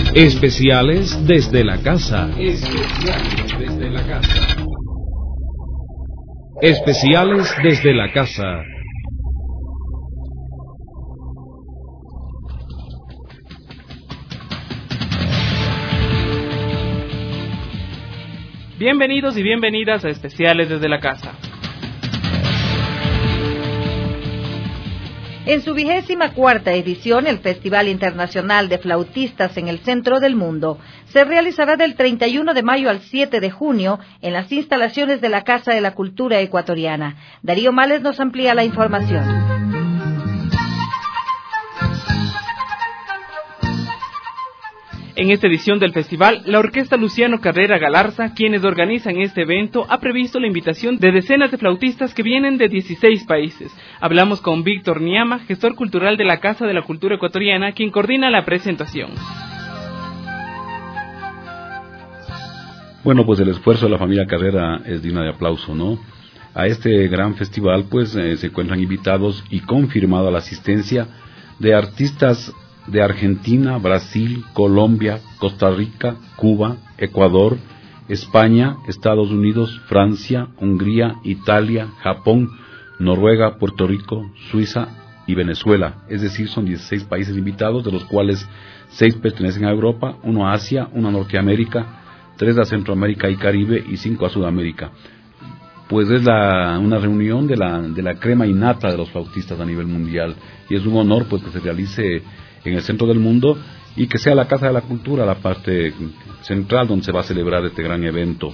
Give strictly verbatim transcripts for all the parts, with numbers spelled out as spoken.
Especiales desde la casa. Especiales desde la casa. Especiales desde la casa. Bienvenidos y bienvenidas a Especiales desde la casa. En su vigésima cuarta edición, el Festival Internacional de Flautistas en el Centro del Mundo se realizará del treinta y uno de mayo al siete de junio en las instalaciones de la Casa de la Cultura Ecuatoriana. Darío Males nos amplía la información. En esta edición del festival, la Orquesta Luciano Carrera Galarza, quienes organizan este evento, ha previsto la invitación de decenas de flautistas que vienen de dieciséis países. Hablamos con Víctor Niama, gestor cultural de la Casa de la Cultura Ecuatoriana, quien coordina la presentación. Bueno, pues el esfuerzo de la familia Carrera es digno de aplauso, ¿no? A este gran festival, pues, eh, se encuentran invitados y confirmada la asistencia de artistas de Argentina, Brasil, Colombia, Costa Rica, Cuba, Ecuador, España, Estados Unidos, Francia, Hungría, Italia, Japón, Noruega, Puerto Rico, Suiza y Venezuela. Es decir, son dieciséis países invitados, de los cuales seis pertenecen a Europa, uno a Asia, uno a Norteamérica, tres a Centroamérica y Caribe y cinco a Sudamérica. Pues es la, una reunión de la, de la crema innata de los flautistas a nivel mundial, y es un honor pues que se realice en el centro del mundo y que sea la Casa de la Cultura la parte central donde se va a celebrar este gran evento.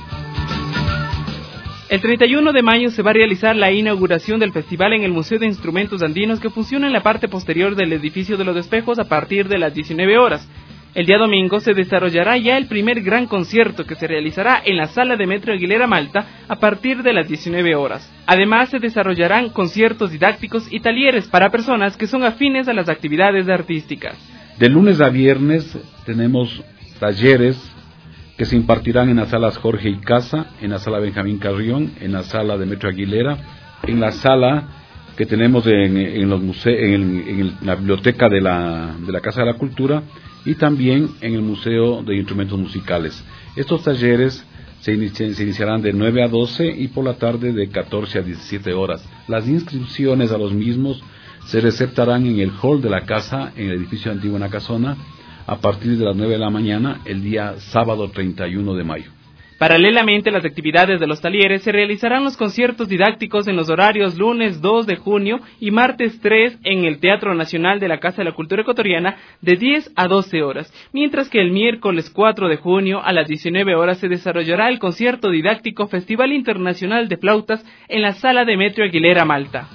El treinta y uno de mayo se va a realizar la inauguración del festival en el Museo de Instrumentos Andinos, que funciona en la parte posterior del edificio de los Espejos a partir de las diecinueve horas. El día domingo se desarrollará ya el primer gran concierto, que se realizará en la sala de Metro Aguilera Malta a partir de las diecinueve horas. Además, se desarrollarán conciertos didácticos y talleres para personas que son afines a las actividades artísticas. De lunes a viernes tenemos talleres que se impartirán en las salas Jorge y Casa, en la sala Benjamín Carrión, en la sala de Metro Aguilera, en la sala que tenemos en, en, los museos, en, el, en el, la biblioteca de la, de la Casa de la Cultura, y también en el Museo de Instrumentos Musicales. Estos talleres se, inici- se iniciarán de nueve a doce y por la tarde de catorce a diecisiete horas. Las inscripciones a los mismos se receptarán en el hall de la casa, en el edificio antiguo Nacasona, a partir de las nueve de la mañana, el día sábado treinta y uno de mayo. Paralelamente a las actividades de los talleres, se realizarán los conciertos didácticos en los horarios lunes dos de junio y martes tres en el Teatro Nacional de la Casa de la Cultura Ecuatoriana de diez a doce horas, mientras que el miércoles cuatro de junio a las diecinueve horas se desarrollará el concierto didáctico Festival Internacional de Flautas en la sala de Metro Aguilera Malta.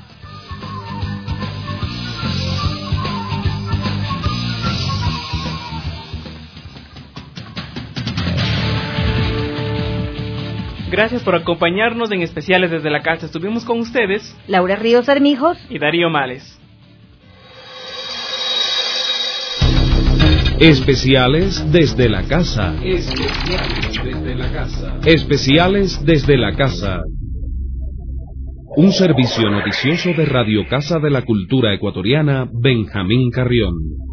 Gracias por acompañarnos en Especiales desde la casa. Estuvimos con ustedes Laura Ríos Armijos y Darío Males. Especiales desde la casa. Especiales desde la casa. Especiales desde la casa. Un servicio noticioso de Radio Casa de la Cultura Ecuatoriana, Benjamín Carrión.